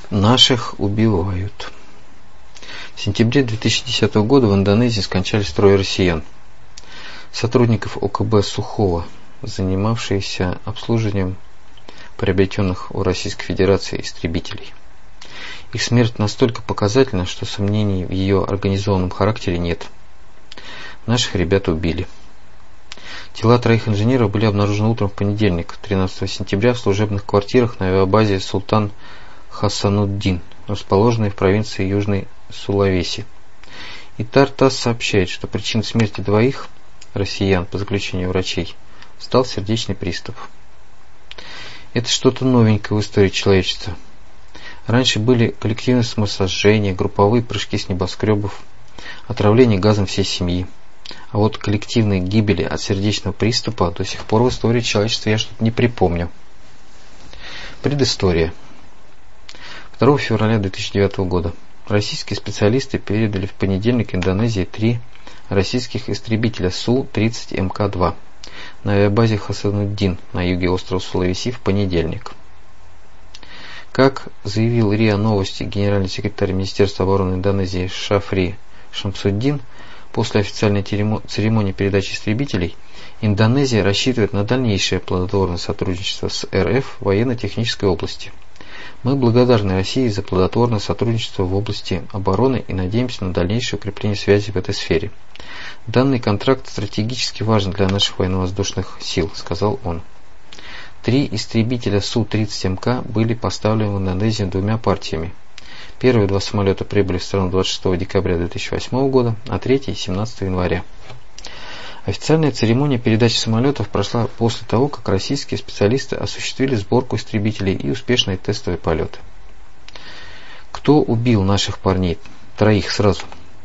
Наших убивают. В сентябре 2010 года в Индонезии скончались 3 россиян. Сотрудников ОКБ Сухого, занимавшиеся обслуживанием приобретенных у Российской Федерации истребителей. Их смерть настолько показательна, что сомнений в ее организованном характере нет. Наших ребят убили. Тела 3 инженеров были обнаружены утром в понедельник, 13 сентября, в служебных квартирах на авиабазе Султан Хасануддин, расположенной в провинции Южной Сулавеси. ИТАР ТАСС сообщает, что причиной смерти 2 россиян, по заключению врачей, стал сердечный приступ. Это что-то новенькое в истории человечества. Раньше были коллективные самосожжения, групповые прыжки с небоскребов, отравление газом всей семьи. А вот коллективной гибели от сердечного приступа до сих пор в истории человечества я что-то не припомню. Предыстория. 2 февраля 2009 года российские специалисты передали в понедельник Индонезии 3 российских истребителя Су-30 МК-2 на авиабазе Хасануддин на юге острова Сулавеси в понедельник. Как заявил РИА Новости генеральный секретарь Министерства обороны Индонезии Шафри Шамсуддин, после официальной церемонии передачи истребителей Индонезия рассчитывает на дальнейшее плодотворное сотрудничество с РФ в военно-технической области. Мы благодарны России за плодотворное сотрудничество в области обороны и надеемся на дальнейшее укрепление связи в этой сфере. Данный контракт стратегически важен для наших военно-воздушных сил, сказал он. 3 истребителя Су-30 МК были поставлены в Индонезию 2 партиями. Первые 2 самолета прибыли в страну 26 декабря 2008 года, а третий 17 января. Официальная церемония передачи самолетов прошла после того, как российские специалисты осуществили сборку истребителей и успешные тестовые полеты. Кто убил наших парней? 3 сразу.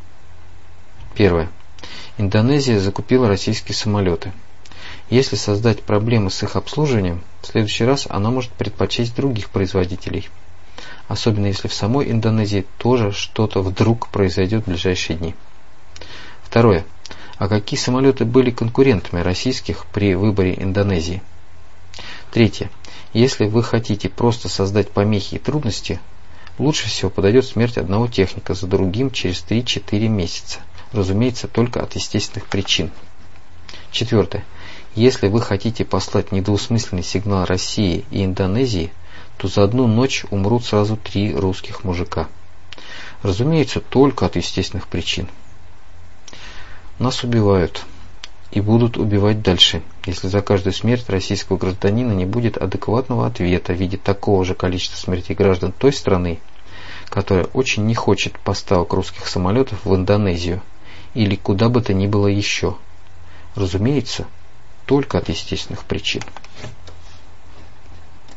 Первое. Индонезия закупила российские самолеты. Если создать проблемы с их обслуживанием, в следующий раз она может предпочесть других производителей. Особенно если в самой Индонезии тоже что-то вдруг произойдет в ближайшие дни. Второе. А какие самолеты были конкурентами российских при выборе Индонезии? Третье. Если вы хотите просто создать помехи и трудности, лучше всего подойдет смерть одного техника за другим через 3-4 месяца. Разумеется, только от естественных причин. Четвертое. Если вы хотите послать недвусмысленный сигнал России и Индонезии, то за одну ночь умрут сразу 3 русских мужика. Разумеется, только от естественных причин. Нас убивают и будут убивать дальше, если за каждую смерть российского гражданина не будет адекватного ответа в виде такого же количества смертей граждан той страны, которая очень не хочет поставок русских самолетов в Индонезию или куда бы то ни было еще. Разумеется, только от естественных причин.